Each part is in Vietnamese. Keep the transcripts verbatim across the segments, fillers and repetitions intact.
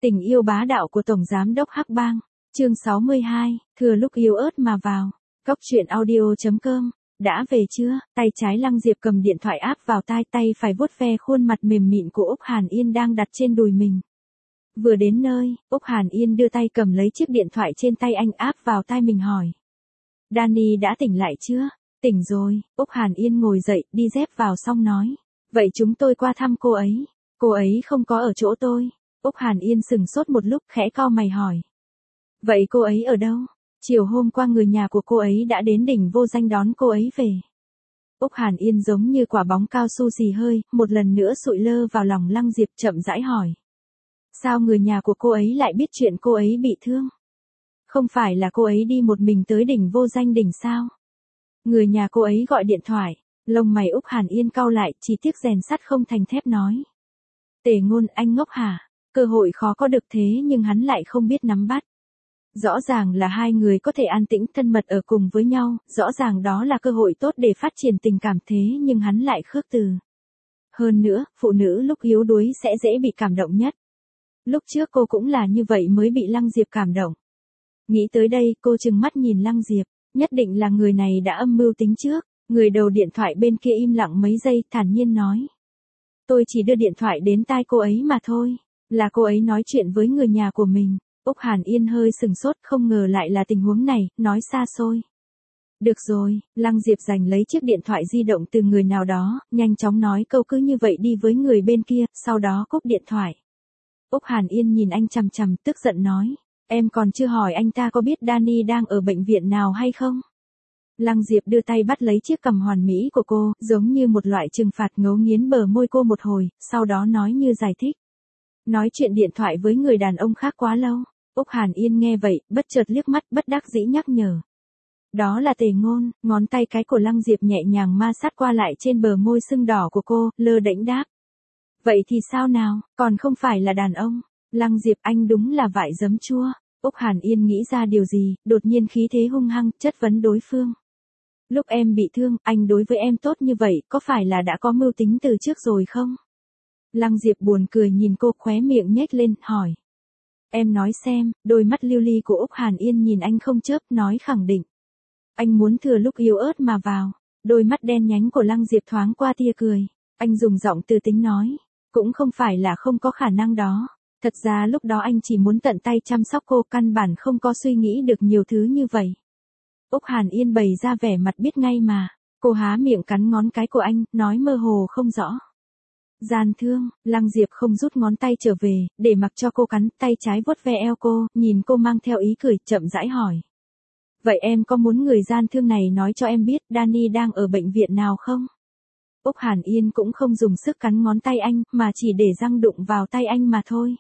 Tình yêu bá đạo của Tổng Giám đốc Hắc Bang, chương sáu mươi hai, thừa lúc yếu ớt mà vào. Cốc truyện audio chấm com, đã về chưa? Tay trái Lăng Diệp cầm điện thoại áp vào tai, tay phải vuốt ve khuôn mặt mềm mịn của Úc Hàn Yên đang đặt trên đùi mình. Vừa đến nơi, Úc Hàn Yên đưa tay cầm lấy chiếc điện thoại trên tay anh áp vào tai mình hỏi. Danny đã tỉnh lại chưa? Tỉnh rồi, Úc Hàn Yên ngồi dậy, đi dép vào xong nói. Vậy chúng tôi qua thăm cô ấy. Cô ấy không có ở chỗ tôi. Úc Hàn Yên sừng sốt một lúc, khẽ cau mày hỏi. Vậy cô ấy ở đâu? Chiều hôm qua người nhà của cô ấy đã đến đỉnh Vô Danh đón cô ấy về. Úc Hàn Yên giống như quả bóng cao su xì hơi, một lần nữa sụi lơ vào lòng Lăng Diệp, chậm rãi hỏi. Sao người nhà của cô ấy lại biết chuyện cô ấy bị thương? Không phải là cô ấy đi một mình tới đỉnh Vô Danh đỉnh sao? Người nhà cô ấy gọi điện thoại. Lông mày Úc Hàn Yên cau lại, chỉ tiếc rèn sắt không thành thép nói. Tề Ngôn, anh ngốc hả? Cơ hội khó có được thế nhưng hắn lại không biết nắm bắt. Rõ ràng là hai người có thể an tĩnh thân mật ở cùng với nhau, rõ ràng đó là cơ hội tốt để phát triển tình cảm thế nhưng hắn lại khước từ. Hơn nữa, phụ nữ lúc yếu đuối sẽ dễ bị cảm động nhất. Lúc trước cô cũng là như vậy mới bị Lăng Diệp cảm động. Nghĩ tới đây, cô trừng mắt nhìn Lăng Diệp, nhất định là người này đã âm mưu tính trước. Người đầu điện thoại bên kia im lặng mấy giây, thản nhiên nói. Tôi chỉ đưa điện thoại đến tai cô ấy mà thôi, là cô ấy nói chuyện với người nhà của mình. Úc Hàn Yên hơi sừng sốt, không ngờ lại là tình huống này, nói xa xôi. Được rồi, Lăng Diệp giành lấy chiếc điện thoại di động từ người nào đó, nhanh chóng nói câu cứ như vậy đi với người bên kia, sau đó cúp điện thoại. Úc Hàn Yên nhìn anh chằm chằm, tức giận nói. Em còn chưa hỏi anh ta có biết Danny đang ở bệnh viện nào hay không? Lăng Diệp đưa tay bắt lấy chiếc cằm hoàn mỹ của cô, giống như một loại trừng phạt, ngấu nghiến bờ môi cô một hồi, sau đó nói như giải thích. Nói chuyện điện thoại với người đàn ông khác quá lâu. Úc Hàn Yên nghe vậy, bất chợt liếc mắt, bất đắc dĩ nhắc nhở. Đó là Tề Ngôn, ngón tay cái của Lăng Diệp nhẹ nhàng ma sát qua lại trên bờ môi sưng đỏ của cô, lơ đễnh đáp. Vậy thì sao nào, còn không phải là đàn ông. Lăng Diệp, anh đúng là vải giấm chua. Úc Hàn Yên nghĩ ra điều gì, đột nhiên khí thế hung hăng, chất vấn đối phương. Lúc em bị thương, anh đối với em tốt như vậy, có phải là đã có mưu tính từ trước rồi không? Lăng Diệp buồn cười nhìn cô, khóe miệng nhếch lên, hỏi. Em nói xem, đôi mắt lưu ly của Úc Hàn Yên nhìn anh không chớp, nói khẳng định. Anh muốn thừa lúc yếu ớt mà vào. Đôi mắt đen nhánh của Lăng Diệp thoáng qua tia cười. Anh dùng giọng từ tính nói. Cũng không phải là không có khả năng đó. Thật ra lúc đó anh chỉ muốn tận tay chăm sóc cô, căn bản không có suy nghĩ được nhiều thứ như vậy. Úc Hàn Yên bày ra vẻ mặt biết ngay mà. Cô há miệng cắn ngón cái của anh, nói mơ hồ không rõ. Gian thương, Lăng Diệp không rút ngón tay trở về, để mặc cho cô cắn, tay trái vuốt ve eo cô, nhìn cô mang theo ý cười, chậm rãi hỏi. Vậy em có muốn người gian thương này nói cho em biết Danny đang ở bệnh viện nào không? Úc Hàn Yên cũng không dùng sức cắn ngón tay anh, mà chỉ để răng đụng vào tay anh mà thôi.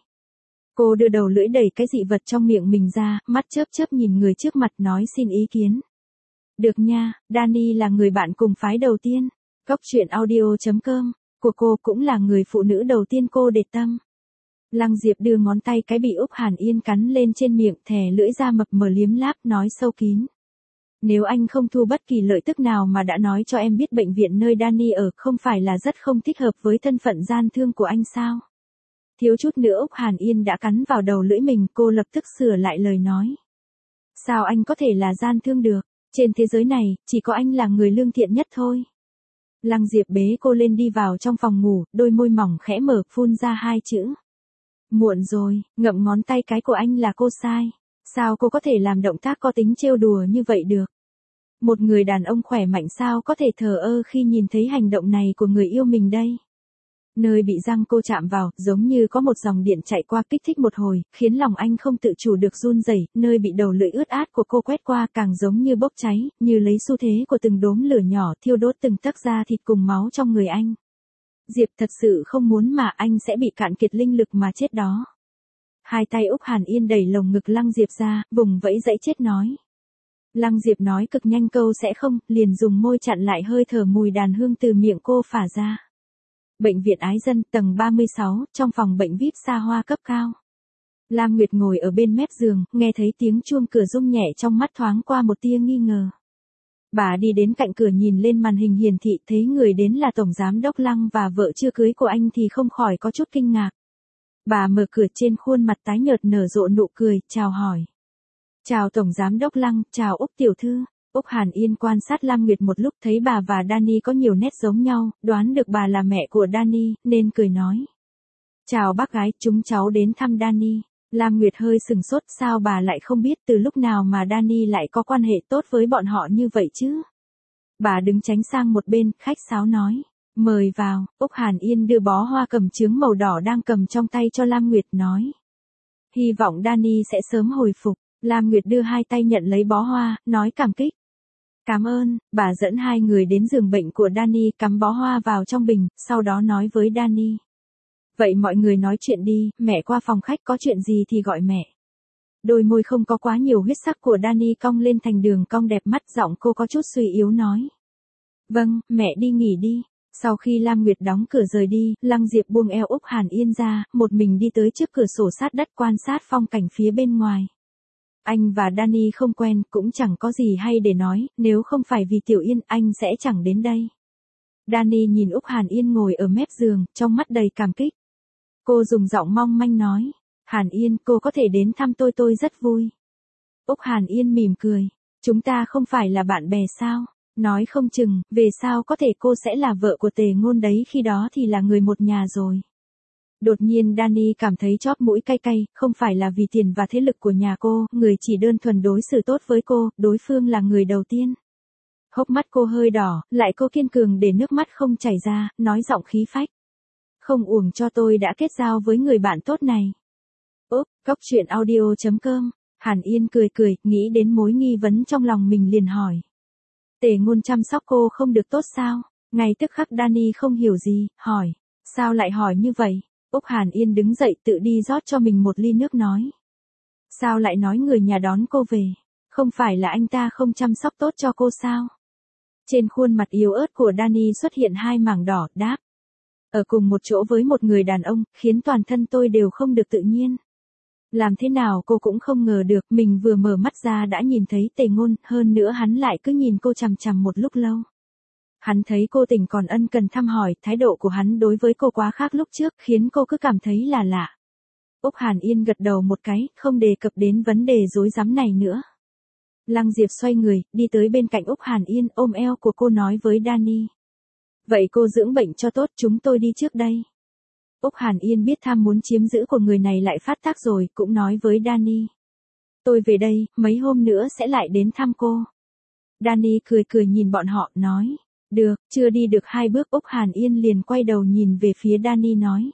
Cô đưa đầu lưỡi đẩy cái dị vật trong miệng mình ra, mắt chớp chớp nhìn người trước mặt, nói xin ý kiến. Được nha, Danny là người bạn cùng phái đầu tiên. Cốc truyện audio chấm com, của cô cũng là người phụ nữ đầu tiên cô để tâm. Lăng Diệp đưa ngón tay cái bị Úc Hàn Yên cắn lên trên miệng, thè lưỡi ra mập mờ liếm láp, nói sâu kín. Nếu anh không thu bất kỳ lợi tức nào mà đã nói cho em biết bệnh viện nơi Danny ở, không phải là rất không thích hợp với thân phận gian thương của anh sao? Thiếu chút nữa Úc Hàn Yên đã cắn vào đầu lưỡi mình, cô lập tức sửa lại lời nói. Sao anh có thể là gian thương được? Trên thế giới này, chỉ có anh là người lương thiện nhất thôi. Lăng Diệp bế cô lên đi vào trong phòng ngủ, đôi môi mỏng khẽ mở, phun ra hai chữ. Muộn rồi, ngậm ngón tay cái của anh là cô sai. Sao cô có thể làm động tác có tính trêu đùa như vậy được? Một người đàn ông khỏe mạnh sao có thể thờ ơ khi nhìn thấy hành động này của người yêu mình đây? Nơi bị răng cô chạm vào, giống như có một dòng điện chạy qua, kích thích một hồi, khiến lòng anh không tự chủ được run rẩy. Nơi bị đầu lưỡi ướt át của cô quét qua, càng giống như bốc cháy, như lấy xu thế của từng đốm lửa nhỏ thiêu đốt từng tấc da thịt cùng máu trong người anh. Diệp thật sự không muốn mà anh sẽ bị cạn kiệt linh lực mà chết đó. Hai tay Úc Hàn Yên đẩy lồng ngực Lăng Diệp ra, vùng vẫy dãy chết nói. Lăng Diệp nói cực nhanh câu sẽ không, liền dùng môi chặn lại hơi thở mùi đàn hương từ miệng cô phả ra. Bệnh viện Ái Dân, tầng ba mươi sáu, trong phòng bệnh vi ai pi xa hoa cấp cao. Lam Nguyệt ngồi ở bên mép giường, nghe thấy tiếng chuông cửa rung nhẹ, trong mắt thoáng qua một tia nghi ngờ. Bà đi đến cạnh cửa nhìn lên màn hình hiển thị, thấy người đến là Tổng Giám đốc Lăng và vợ chưa cưới của anh thì không khỏi có chút kinh ngạc. Bà mở cửa, trên khuôn mặt tái nhợt nở rộ nụ cười, chào hỏi. Chào Tổng Giám Đốc Lăng, chào Úc Tiểu Thư. Úc Hàn Yên quan sát Lam Nguyệt một lúc, thấy bà và Danny có nhiều nét giống nhau, đoán được bà là mẹ của Danny, nên cười nói. Chào bác gái, chúng cháu đến thăm Danny. Lam Nguyệt hơi sừng sốt, sao bà lại không biết từ lúc nào mà Danny lại có quan hệ tốt với bọn họ như vậy chứ? Bà đứng tránh sang một bên, khách sáo nói. Mời vào. Úc Hàn Yên đưa bó hoa cầm chướng màu đỏ đang cầm trong tay cho Lam Nguyệt, nói. Hy vọng Danny sẽ sớm hồi phục. Lam Nguyệt đưa hai tay nhận lấy bó hoa, nói cảm kích. Cảm ơn. Bà dẫn hai người đến giường bệnh của Danny, cắm bó hoa vào trong bình, sau đó nói với Danny. Vậy mọi người nói chuyện đi, mẹ qua phòng khách, có chuyện gì thì gọi mẹ. Đôi môi không có quá nhiều huyết sắc của Danny cong lên thành đường cong đẹp mắt, giọng cô có chút suy yếu nói. Vâng, mẹ đi nghỉ đi. Sau khi Lam Nguyệt đóng cửa rời đi, Lăng Diệp buông eo Úc Hàn Yên ra, một mình đi tới trước cửa sổ sát đất quan sát phong cảnh phía bên ngoài. Anh và Danny không quen, cũng chẳng có gì hay để nói, nếu không phải vì Tiểu Yên, anh sẽ chẳng đến đây. Danny nhìn Úc Hàn Yên ngồi ở mép giường, trong mắt đầy cảm kích. Cô dùng giọng mong manh nói. Hàn Yên, cô có thể đến thăm tôi tôi rất vui. Úc Hàn Yên mỉm cười. Chúng ta không phải là bạn bè sao? Nói không chừng, về sau có thể cô sẽ là vợ của Tề Ngôn đấy, khi đó thì là người một nhà rồi. Đột nhiên Danny cảm thấy chóp mũi cay cay, không phải là vì tiền và thế lực của nhà cô, người chỉ đơn thuần đối xử tốt với cô, đối phương là người đầu tiên. Hốc mắt cô hơi đỏ, lại cô kiên cường để nước mắt không chảy ra, nói giọng khí phách. Không uổng cho tôi đã kết giao với người bạn tốt này. Úp, cóc truyện audio chấm com. Hàn Yên cười cười, nghĩ đến mối nghi vấn trong lòng mình liền hỏi. Tề Ngôn chăm sóc cô không được tốt sao? Ngay tức khắc Danny không hiểu gì, hỏi. Sao lại hỏi như vậy? Úc Hàn Yên đứng dậy tự đi rót cho mình một ly nước nói. Sao lại nói người nhà đón cô về? Không phải là anh ta không chăm sóc tốt cho cô sao? Trên khuôn mặt yếu ớt của Danny xuất hiện hai mảng đỏ, đáp. Ở cùng một chỗ với một người đàn ông, khiến toàn thân tôi đều không được tự nhiên. Làm thế nào cô cũng không ngờ được, mình vừa mở mắt ra đã nhìn thấy Tề Ngôn, hơn nữa hắn lại cứ nhìn cô chằm chằm một lúc lâu. Hắn thấy cô tỉnh còn ân cần thăm hỏi, thái độ của hắn đối với cô quá khác lúc trước, khiến cô cứ cảm thấy là lạ. Úc Hàn Yên gật đầu một cái, không đề cập đến vấn đề rối rắm này nữa. Lăng Diệp xoay người, đi tới bên cạnh Úc Hàn Yên, ôm eo của cô nói với Danny. Vậy cô dưỡng bệnh cho tốt, chúng tôi đi trước đây. Úc Hàn Yên biết tham muốn chiếm giữ của người này lại phát tác rồi, cũng nói với Danny. Tôi về đây, mấy hôm nữa sẽ lại đến thăm cô. Danny cười cười nhìn bọn họ, nói. Được, chưa đi được hai bước Úc Hàn Yên liền quay đầu nhìn về phía Danny nói.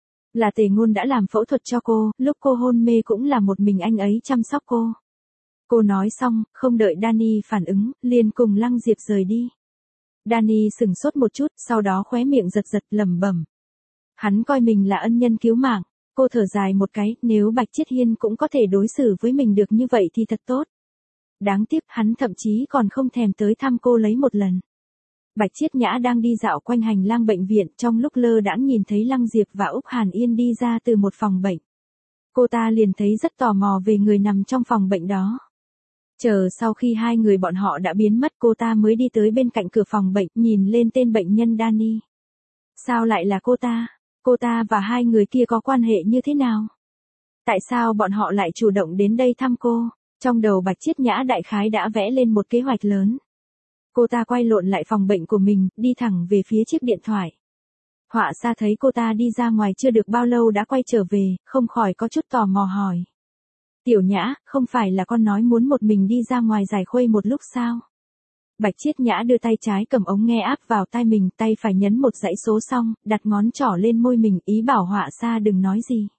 Là Tề Ngôn đã làm phẫu thuật cho cô, lúc cô hôn mê cũng là một mình anh ấy chăm sóc cô. Cô nói xong, không đợi Danny phản ứng, liền cùng Lăng Diệp rời đi. Danny sừng sốt một chút, sau đó khóe miệng giật giật lẩm bẩm. Hắn coi mình là ân nhân cứu mạng, cô thở dài một cái, nếu Bạch Chiết Hiên cũng có thể đối xử với mình được như vậy thì thật tốt. Đáng tiếc hắn thậm chí còn không thèm tới thăm cô lấy một lần. Bạch Chiết Nhã đang đi dạo quanh hành lang bệnh viện, trong lúc lơ đãng nhìn thấy Lăng Diệp và Úc Hàn Yên đi ra từ một phòng bệnh. Cô ta liền thấy rất tò mò về người nằm trong phòng bệnh đó. Chờ sau khi hai người bọn họ đã biến mất, cô ta mới đi tới bên cạnh cửa phòng bệnh, nhìn lên tên bệnh nhân Danny. Sao lại là cô ta? Cô ta và hai người kia có quan hệ như thế nào? Tại sao bọn họ lại chủ động đến đây thăm cô? Trong đầu Bạch Chiết Nhã đại khái đã vẽ lên một kế hoạch lớn. Cô ta quay lộn lại phòng bệnh của mình, đi thẳng về phía chiếc điện thoại. Họa Sa thấy cô ta đi ra ngoài chưa được bao lâu đã quay trở về, không khỏi có chút tò mò hỏi. Tiểu Nhã, không phải là con nói muốn một mình đi ra ngoài giải khuây một lúc sao? Bạch Chiết Nhã đưa tay trái cầm ống nghe áp vào tai mình, tay phải nhấn một dãy số xong, đặt ngón trỏ lên môi mình, ý bảo Họa Sa đừng nói gì.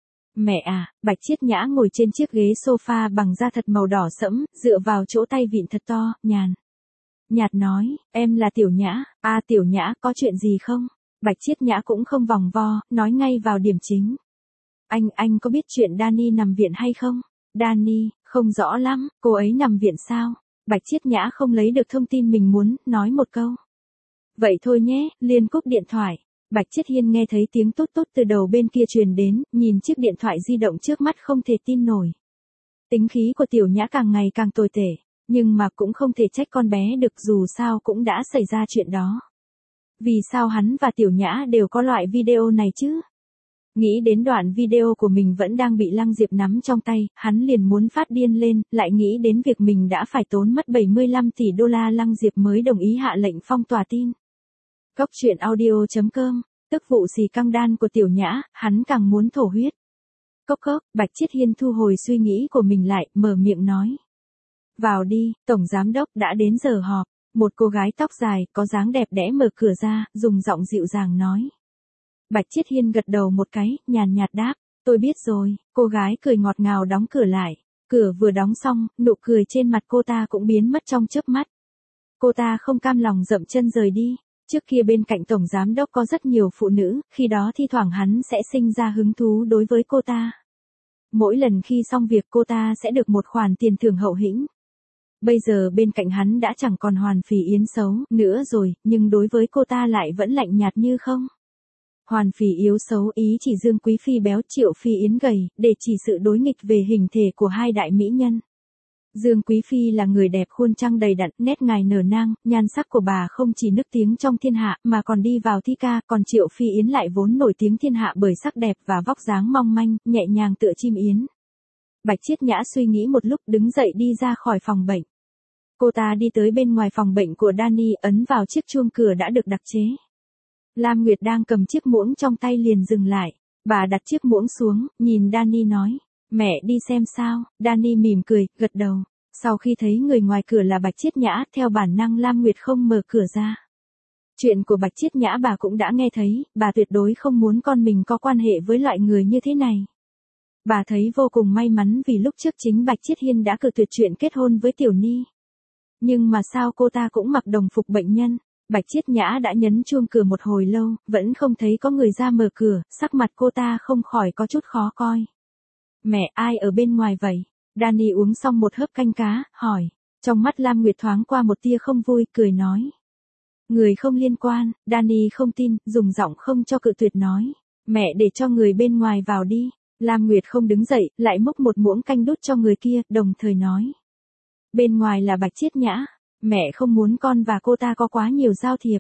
Mẹ à, Bạch Chiết Nhã ngồi trên chiếc ghế sofa bằng da thật màu đỏ sẫm, dựa vào chỗ tay vịn thật to, nhàn. Nhạt nói, em là Tiểu Nhã, à Tiểu Nhã, có chuyện gì không? Bạch Chiết Nhã cũng không vòng vo, nói ngay vào điểm chính. Anh, anh có biết chuyện Danny nằm viện hay không? Danny, không rõ lắm, cô ấy nằm viện sao? Bạch Chiết Nhã không lấy được thông tin mình muốn, nói một câu. Vậy thôi nhé, liền cúp điện thoại. Bạch Chiết Hiên nghe thấy tiếng tút tút từ đầu bên kia truyền đến, nhìn chiếc điện thoại di động trước mắt không thể tin nổi. Tính khí của Tiểu Nhã càng ngày càng tồi tệ, nhưng mà cũng không thể trách con bé được, dù sao cũng đã xảy ra chuyện đó. Vì sao hắn và Tiểu Nhã đều có loại video này chứ? Nghĩ đến đoạn video của mình vẫn đang bị Lăng Diệp nắm trong tay, hắn liền muốn phát điên lên, lại nghĩ đến việc mình đã phải tốn mất bảy mươi lăm tỷ đô la Lăng Diệp mới đồng ý hạ lệnh phong tỏa tin. Cốc truyện audio chấm com, tức vụ xì căng đan của Tiểu Nhã, hắn càng muốn thổ huyết. Cốc cốc, Bạch Chiết Hiên thu hồi suy nghĩ của mình lại, mở miệng nói. Vào đi, Tổng Giám Đốc đã đến giờ họp. Một cô gái tóc dài, có dáng đẹp đẽ mở cửa ra, dùng giọng dịu dàng nói. Bạch Chiết Hiên gật đầu một cái, nhàn nhạt đáp, tôi biết rồi, cô gái cười ngọt ngào đóng cửa lại. Cửa vừa đóng xong, nụ cười trên mặt cô ta cũng biến mất trong chớp mắt. Cô ta không cam lòng dậm chân rời đi. Trước kia bên cạnh Tổng Giám Đốc có rất nhiều phụ nữ, khi đó thi thoảng hắn sẽ sinh ra hứng thú đối với cô ta. Mỗi lần khi xong việc cô ta sẽ được một khoản tiền thưởng hậu hĩnh. Bây giờ bên cạnh hắn đã chẳng còn Hoàn Phỉ Yến xấu nữa rồi, nhưng đối với cô ta lại vẫn lạnh nhạt như không. Hoàn Phỉ yếu xấu ý chỉ Dương Quý Phi béo, Triệu Phi Yến gầy, để chỉ sự đối nghịch về hình thể của hai đại mỹ nhân. Dương Quý Phi là người đẹp khuôn trăng đầy đặn, nét ngài nở nang, nhan sắc của bà không chỉ nức tiếng trong thiên hạ mà còn đi vào thi ca, còn Triệu Phi Yến lại vốn nổi tiếng thiên hạ bởi sắc đẹp và vóc dáng mong manh, nhẹ nhàng tựa chim yến. Bạch Chiết Nhã suy nghĩ một lúc đứng dậy đi ra khỏi phòng bệnh. Cô ta đi tới bên ngoài phòng bệnh của Danny, ấn vào chiếc chuông cửa đã được đặc chế. Lam Nguyệt đang cầm chiếc muỗng trong tay liền dừng lại. Bà đặt chiếc muỗng xuống, nhìn Danny nói. Mẹ đi xem sao. Danny mỉm cười, gật đầu. Sau khi thấy người ngoài cửa là Bạch Chiết Nhã, theo bản năng Lam Nguyệt không mở cửa ra. Chuyện của Bạch Chiết Nhã bà cũng đã nghe thấy, bà tuyệt đối không muốn con mình có quan hệ với loại người như thế này. Bà thấy vô cùng may mắn vì lúc trước chính Bạch Chiết Hiên đã cự tuyệt chuyện kết hôn với Tiểu Ni. Nhưng mà sao cô ta cũng mặc đồng phục bệnh nhân. Bạch Chiết Nhã đã nhấn chuông cửa một hồi lâu, vẫn không thấy có người ra mở cửa, sắc mặt cô ta không khỏi có chút khó coi. Mẹ, ai ở bên ngoài vậy? Danny uống xong một hớp canh cá, hỏi. Trong mắt Lam Nguyệt thoáng qua một tia không vui, cười nói. Người không liên quan. Danny không tin, dùng giọng không cho cự tuyệt nói. Mẹ để cho người bên ngoài vào đi. Lam Nguyệt không đứng dậy, lại múc một muỗng canh đút cho người kia, đồng thời nói. Bên ngoài là Bạch Chiết Nhã. Mẹ không muốn con và cô ta có quá nhiều giao thiệp.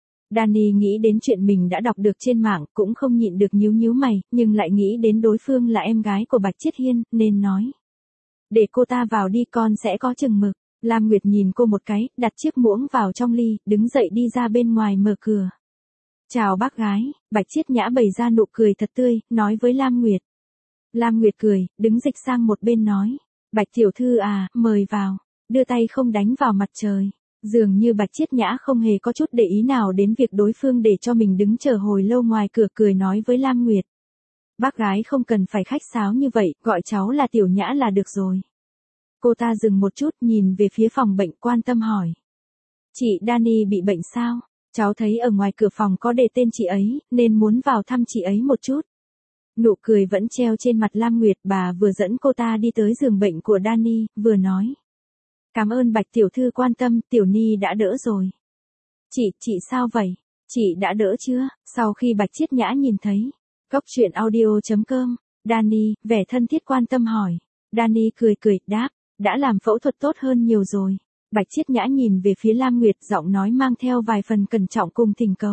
Danny nghĩ đến chuyện mình đã đọc được trên mạng, cũng không nhịn được nhíu nhíu mày, nhưng lại nghĩ đến đối phương là em gái của Bạch Chiết Hiên, nên nói. Để cô ta vào đi, con sẽ có chừng mực. Lam Nguyệt nhìn cô một cái, đặt chiếc muỗng vào trong ly, đứng dậy đi ra bên ngoài mở cửa. Chào bác gái. Bạch Chiết Nhã bày ra nụ cười thật tươi, nói với Lam Nguyệt. Lam Nguyệt cười, đứng dịch sang một bên nói. Bạch tiểu thư à, mời vào. Đưa tay không đánh vào mặt trời. Dường như Bạch Chiết Nhã không hề có chút để ý nào đến việc đối phương để cho mình đứng chờ hồi lâu ngoài cửa, cười nói với Lam Nguyệt. Bác gái không cần phải khách sáo như vậy, gọi cháu là Tiểu Nhã là được rồi. Cô ta dừng một chút, nhìn về phía phòng bệnh, quan tâm hỏi. Chị Danny bị bệnh sao? Cháu thấy ở ngoài cửa phòng có đề tên chị ấy, nên muốn vào thăm chị ấy một chút. Nụ cười vẫn treo trên mặt Lam Nguyệt, bà vừa dẫn cô ta đi tới giường bệnh của Danny, vừa nói. Cảm ơn Bạch tiểu thư quan tâm, Tiểu Ni đã đỡ rồi. Chị, chị sao vậy? Chị đã đỡ chưa? Sau khi Bạch Chiết Nhã nhìn thấy. Cốc truyện audio chấm com, Danny, vẻ thân thiết quan tâm hỏi. Danny cười cười, đáp, đã làm phẫu thuật tốt hơn nhiều rồi. Bạch Chiết Nhã nhìn về phía Lam Nguyệt, giọng nói mang theo vài phần cẩn trọng cùng thỉnh cầu.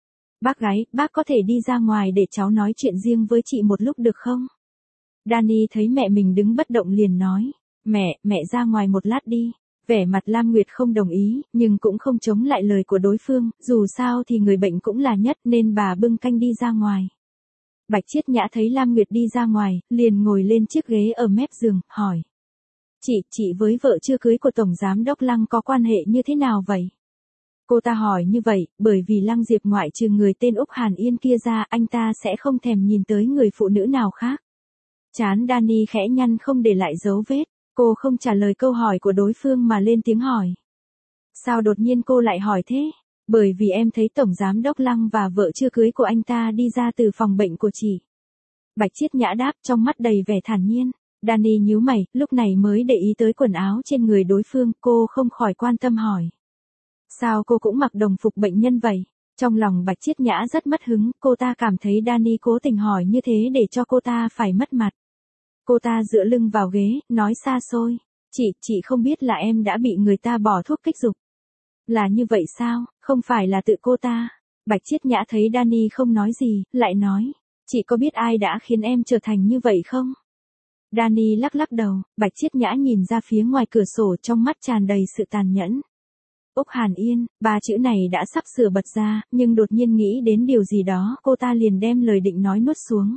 Bác gái, bác có thể đi ra ngoài để cháu nói chuyện riêng với chị một lúc được không? Danny thấy mẹ mình đứng bất động liền nói. Mẹ, mẹ ra ngoài một lát đi. Vẻ mặt Lam Nguyệt không đồng ý, nhưng cũng không chống lại lời của đối phương, dù sao thì người bệnh cũng là nhất nên bà bưng canh đi ra ngoài. Bạch Chiết Nhã thấy Lam Nguyệt đi ra ngoài, liền ngồi lên chiếc ghế ở mép giường, hỏi. Chị, chị với vợ chưa cưới của Tổng Giám Đốc Lăng có quan hệ như thế nào vậy? Cô ta hỏi như vậy, bởi vì Lăng Diệp ngoại trừ người tên Úc Hàn Yên kia ra, anh ta sẽ không thèm nhìn tới người phụ nữ nào khác. Chán Danny khẽ nhăn không để lại dấu vết. Cô không trả lời câu hỏi của đối phương mà lên tiếng hỏi. Sao đột nhiên cô lại hỏi thế? Bởi vì em thấy Tổng Giám Đốc Lăng và vợ chưa cưới của anh ta đi ra từ phòng bệnh của chị. Bạch Chiết Nhã đáp, trong mắt đầy vẻ thản nhiên. Danny nhíu mày, lúc này mới để ý tới quần áo trên người đối phương, cô không khỏi quan tâm hỏi. Sao cô cũng mặc đồng phục bệnh nhân vậy? Trong lòng Bạch Chiết Nhã rất mất hứng, cô ta cảm thấy Danny cố tình hỏi như thế để cho cô ta phải mất mặt. Cô ta dựa lưng vào ghế, nói xa xôi. Chị, chị không biết là em đã bị người ta bỏ thuốc kích dục. Là như vậy sao, không phải là tự cô ta. Bạch Chiết Nhã thấy Danny không nói gì, lại nói. Chị có biết ai đã khiến em trở thành như vậy không? Danny lắc lắc đầu, Bạch Chiết Nhã nhìn ra phía ngoài cửa sổ trong mắt tràn đầy sự tàn nhẫn. Úc Hàn Yên, ba chữ này đã sắp sửa bật ra, nhưng đột nhiên nghĩ đến điều gì đó, cô ta liền đem lời định nói nuốt xuống.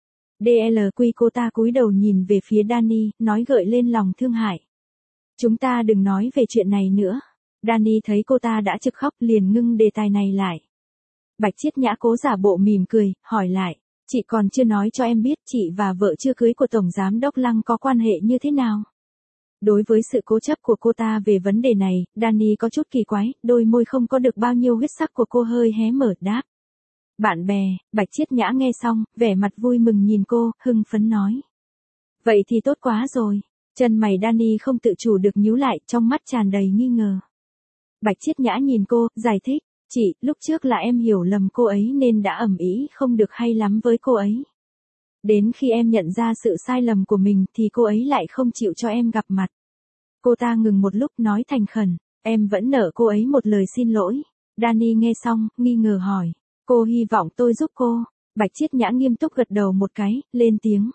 đê lờ quy cô ta cúi đầu nhìn về phía Danny, nói gợi lên lòng thương hại. Chúng ta đừng nói về chuyện này nữa. Danny thấy cô ta đã trực khóc liền ngưng đề tài này lại. Bạch Chiết Nhã cố giả bộ mỉm cười, hỏi lại. Chị còn chưa nói cho em biết chị và vợ chưa cưới của Tổng Giám Đốc Lăng có quan hệ như thế nào. Đối với sự cố chấp của cô ta về vấn đề này, Danny có chút kỳ quái, đôi môi không có được bao nhiêu huyết sắc của cô hơi hé mở đáp. Bạn bè, Bạch Chiết Nhã nghe xong, vẻ mặt vui mừng nhìn cô, hưng phấn nói. Vậy thì tốt quá rồi. Chân mày Danny không tự chủ được nhíu lại, trong mắt tràn đầy nghi ngờ. Bạch Chiết Nhã nhìn cô, giải thích. Chị, lúc trước là em hiểu lầm cô ấy nên đã ầm ĩ không được hay lắm với cô ấy. Đến khi em nhận ra sự sai lầm của mình thì cô ấy lại không chịu cho em gặp mặt. Cô ta ngừng một lúc nói thành khẩn, em vẫn nợ cô ấy một lời xin lỗi. Danny nghe xong, nghi ngờ hỏi, cô hy vọng tôi giúp cô. Bạch Chiết Nhã nghiêm túc gật đầu một cái, lên tiếng.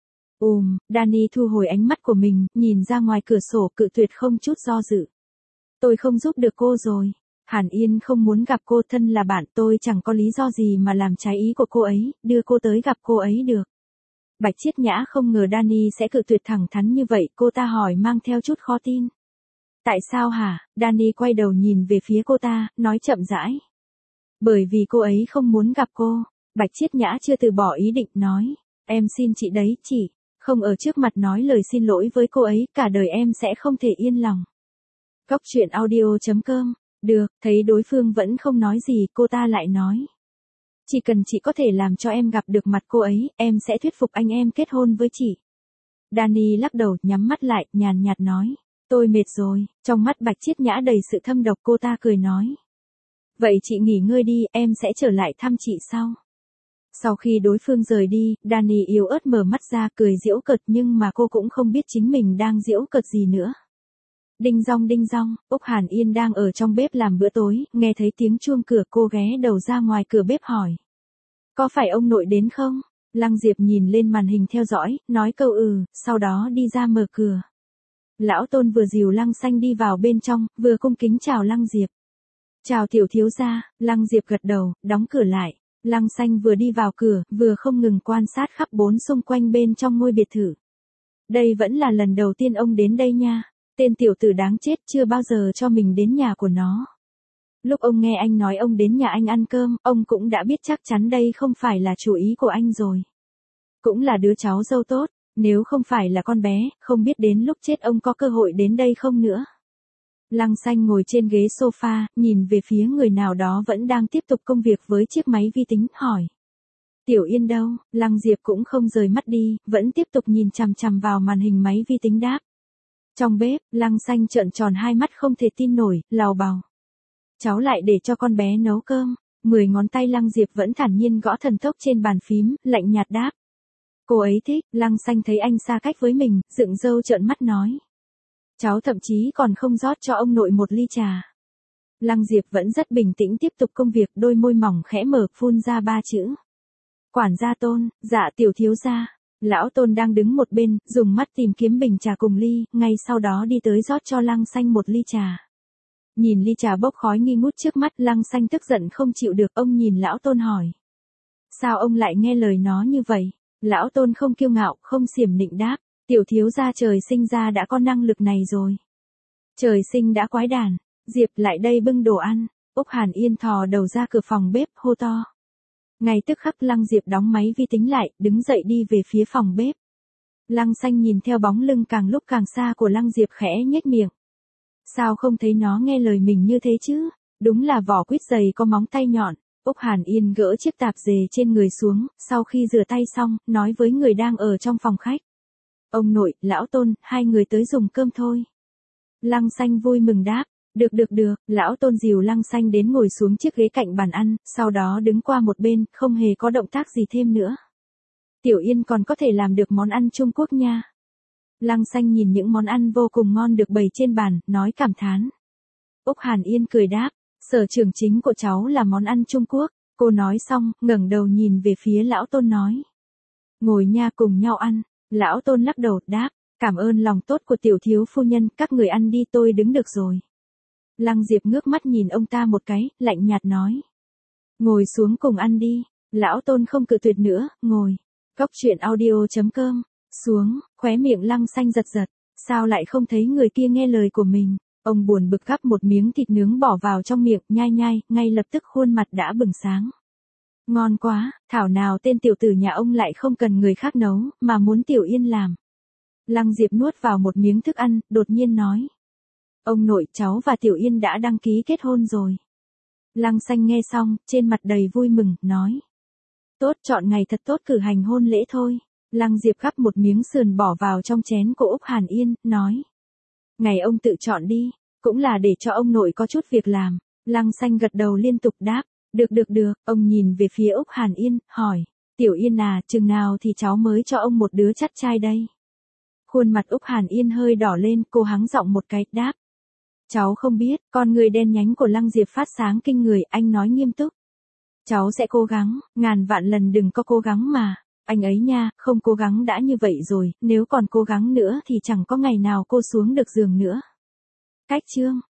Ùm, Danny thu hồi ánh mắt của mình, nhìn ra ngoài cửa sổ cự tuyệt không chút do dự. Tôi không giúp được cô rồi. Hàn Yên không muốn gặp cô, thân là bạn tôi chẳng có lý do gì mà làm trái ý của cô ấy, đưa cô tới gặp cô ấy được. Bạch Chiết Nhã không ngờ Danny sẽ cự tuyệt thẳng thắn như vậy, cô ta hỏi mang theo chút khó tin. Tại sao hả? Danny quay đầu nhìn về phía cô ta, nói chậm rãi. Bởi vì cô ấy không muốn gặp cô. Bạch Chiết Nhã chưa từ bỏ ý định, nói. Em xin chị đấy, chị. Không ở trước mặt nói lời xin lỗi với cô ấy, cả đời em sẽ không thể yên lòng. Cóc truyện audio chấm com. Được, thấy đối phương vẫn không nói gì, cô ta lại nói. Chỉ cần chị có thể làm cho em gặp được mặt cô ấy, em sẽ thuyết phục anh em kết hôn với chị. Danny lắc đầu, nhắm mắt lại, nhàn nhạt nói. Tôi mệt rồi, trong mắt Bạch Chiết Nhã đầy sự thâm độc, cô ta cười nói. Vậy chị nghỉ ngơi đi, em sẽ trở lại thăm chị sau. Sau khi đối phương rời đi, Danny yếu ớt mở mắt ra cười giễu cợt, nhưng mà cô cũng không biết chính mình đang giễu cợt gì nữa. Đinh dong đinh dong, Úc Hàn Yên đang ở trong bếp làm bữa tối, nghe thấy tiếng chuông cửa, cô ghé đầu ra ngoài cửa bếp hỏi. Có phải ông nội đến không? Lăng Diệp nhìn lên màn hình theo dõi, nói câu ừ, sau đó đi ra mở cửa. Lão Tôn vừa dìu Lăng Xanh đi vào bên trong, vừa cung kính chào Lăng Diệp. Chào tiểu thiếu gia, Lăng Diệp gật đầu, đóng cửa lại. Lăng Xanh vừa đi vào cửa, vừa không ngừng quan sát khắp bốn xung quanh bên trong ngôi biệt thự. Đây vẫn là lần đầu tiên ông đến đây nha. Tên tiểu tử đáng chết chưa bao giờ cho mình đến nhà của nó. Lúc ông nghe anh nói ông đến nhà anh ăn cơm, ông cũng đã biết chắc chắn đây không phải là chủ ý của anh rồi. Cũng là đứa cháu dâu tốt, nếu không phải là con bé, không biết đến lúc chết ông có cơ hội đến đây không nữa. Lăng Xanh ngồi trên ghế sofa, nhìn về phía người nào đó vẫn đang tiếp tục công việc với chiếc máy vi tính, hỏi. Tiểu Yên đâu? Lăng Diệp cũng không rời mắt đi, vẫn tiếp tục nhìn chằm chằm vào màn hình máy vi tính đáp. Trong bếp, Lăng Xanh trợn tròn hai mắt không thể tin nổi, lào bào. Cháu lại để cho con bé nấu cơm. Mười ngón tay Lăng Diệp vẫn thản nhiên gõ thần tốc trên bàn phím, lạnh nhạt đáp. Cô ấy thích. Lăng Xanh thấy anh xa cách với mình, dựng râu trợn mắt nói. Cháu thậm chí còn không rót cho ông nội một ly trà. Lăng Diệp vẫn rất bình tĩnh tiếp tục công việc, đôi môi mỏng khẽ mở, phun ra ba chữ. Quản gia Tôn, dạ tiểu thiếu gia. Lão Tôn đang đứng một bên, dùng mắt tìm kiếm bình trà cùng ly, ngay sau đó đi tới rót cho Lăng Xanh một ly trà. Nhìn ly trà bốc khói nghi ngút trước mắt, Lăng Xanh tức giận không chịu được, ông nhìn Lão Tôn hỏi. Sao ông lại nghe lời nó như vậy? Lão Tôn không kiêu ngạo, không xiểm nịnh đáp. Tiểu thiếu gia trời sinh ra đã có năng lực này rồi. Trời sinh đã quái đản. Diệp lại đây bưng đồ ăn. Úc Hàn Yên thò đầu ra cửa phòng bếp, hô to. Ngay tức khắc Lăng Diệp đóng máy vi tính lại, đứng dậy đi về phía phòng bếp. Lăng Xanh nhìn theo bóng lưng càng lúc càng xa của Lăng Diệp khẽ nhếch miệng. Sao không thấy nó nghe lời mình như thế chứ? Đúng là vỏ quýt dày có móng tay nhọn. Úc Hàn Yên gỡ chiếc tạp dề trên người xuống, sau khi rửa tay xong, nói với người đang ở trong phòng khách. Ông nội, Lão Tôn, hai người tới dùng cơm thôi. Lăng Xanh vui mừng đáp. Được được được, Lão Tôn dìu Lăng Xanh đến ngồi xuống chiếc ghế cạnh bàn ăn, sau đó đứng qua một bên, không hề có động tác gì thêm nữa. Tiểu Yên còn có thể làm được món ăn Trung Quốc nha. Lăng Xanh nhìn những món ăn vô cùng ngon được bày trên bàn, nói cảm thán. Úc Hàn Yên cười đáp, sở trường chính của cháu là món ăn Trung Quốc. Cô nói xong, ngẩng đầu nhìn về phía lão Tôn nói. Ngồi nha, cùng nhau ăn. Lão Tôn lắc đầu, đáp, cảm ơn lòng tốt của tiểu thiếu phu nhân, các người ăn đi, tôi đứng được rồi. Lăng Diệp ngước mắt nhìn ông ta một cái, lạnh nhạt nói. Ngồi xuống cùng ăn đi. Lão Tôn không cự tuyệt nữa, ngồi. Cốc truyện audio chấm com. Xuống, khóe miệng Lăng Xanh giật giật. Sao lại không thấy người kia nghe lời của mình? Ông buồn bực gắp một miếng thịt nướng bỏ vào trong miệng, nhai nhai, ngay lập tức khuôn mặt đã bừng sáng. Ngon quá, thảo nào tên tiểu tử nhà ông lại không cần người khác nấu, mà muốn Tiểu Yên làm. Lăng Diệp nuốt vào một miếng thức ăn, đột nhiên nói. Ông nội, cháu và Tiểu Yên đã đăng ký kết hôn rồi. Lăng Xanh nghe xong, trên mặt đầy vui mừng, nói. Tốt, chọn ngày thật tốt cử hành hôn lễ thôi. Lăng Diệp gắp một miếng sườn bỏ vào trong chén của Úc Hàn Yên, nói. Ngày ông tự chọn đi, cũng là để cho ông nội có chút việc làm. Lăng Xanh gật đầu liên tục đáp. Được được được, ông nhìn về phía Úc Hàn Yên, hỏi. Tiểu Yên à, chừng nào thì cháu mới cho ông một đứa chắt trai đây? Khuôn mặt Úc Hàn Yên hơi đỏ lên, cô hắng giọng một cái, đáp. Cháu không biết, con người đen nhánh của Lăng Diệp phát sáng kinh người, anh nói nghiêm túc. Cháu sẽ cố gắng, ngàn vạn lần đừng có cố gắng mà. Anh ấy nha, không cố gắng đã như vậy rồi, nếu còn cố gắng nữa thì chẳng có ngày nào cô xuống được giường nữa. Cách chương.